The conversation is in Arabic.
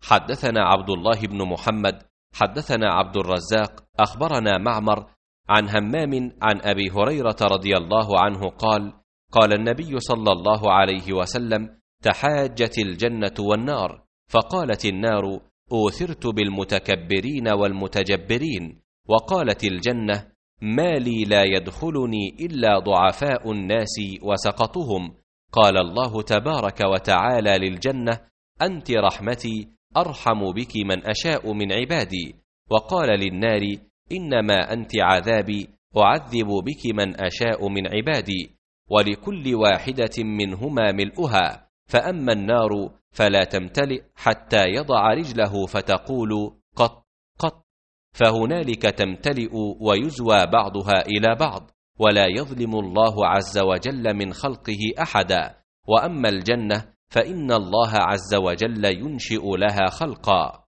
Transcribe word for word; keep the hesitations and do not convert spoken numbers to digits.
حدثنا عبد الله بن محمد حدثنا عبد الرزاق أخبرنا معمر عن همام عن أبي هريرة رضي الله عنه قال: قال النبي صلى الله عليه وسلم: تحاجت الجنة والنار، فقالت النار: أوثرت بالمتكبرين والمتجبرين، وقالت الجنة: ما لي لا يدخلني إلا ضعفاء الناس وسقطهم. قال الله تبارك وتعالى للجنة: أنت رحمتي أرحم بك من أشاء من عبادي. وقال للنار: إنما أنت عذابي أعذب بك من أشاء من عبادي، ولكل واحدة منهما ملؤها، فأما النار فلا تمتلئ حتى يضع رجله فتقول قط قط، فهنالك تمتلئ ويزوى بعضها إلى بعض، ولا يظلم الله عز وجل من خلقه أحدا. وأما الجنة فإن الله عز وجل ينشئ لها خلقا.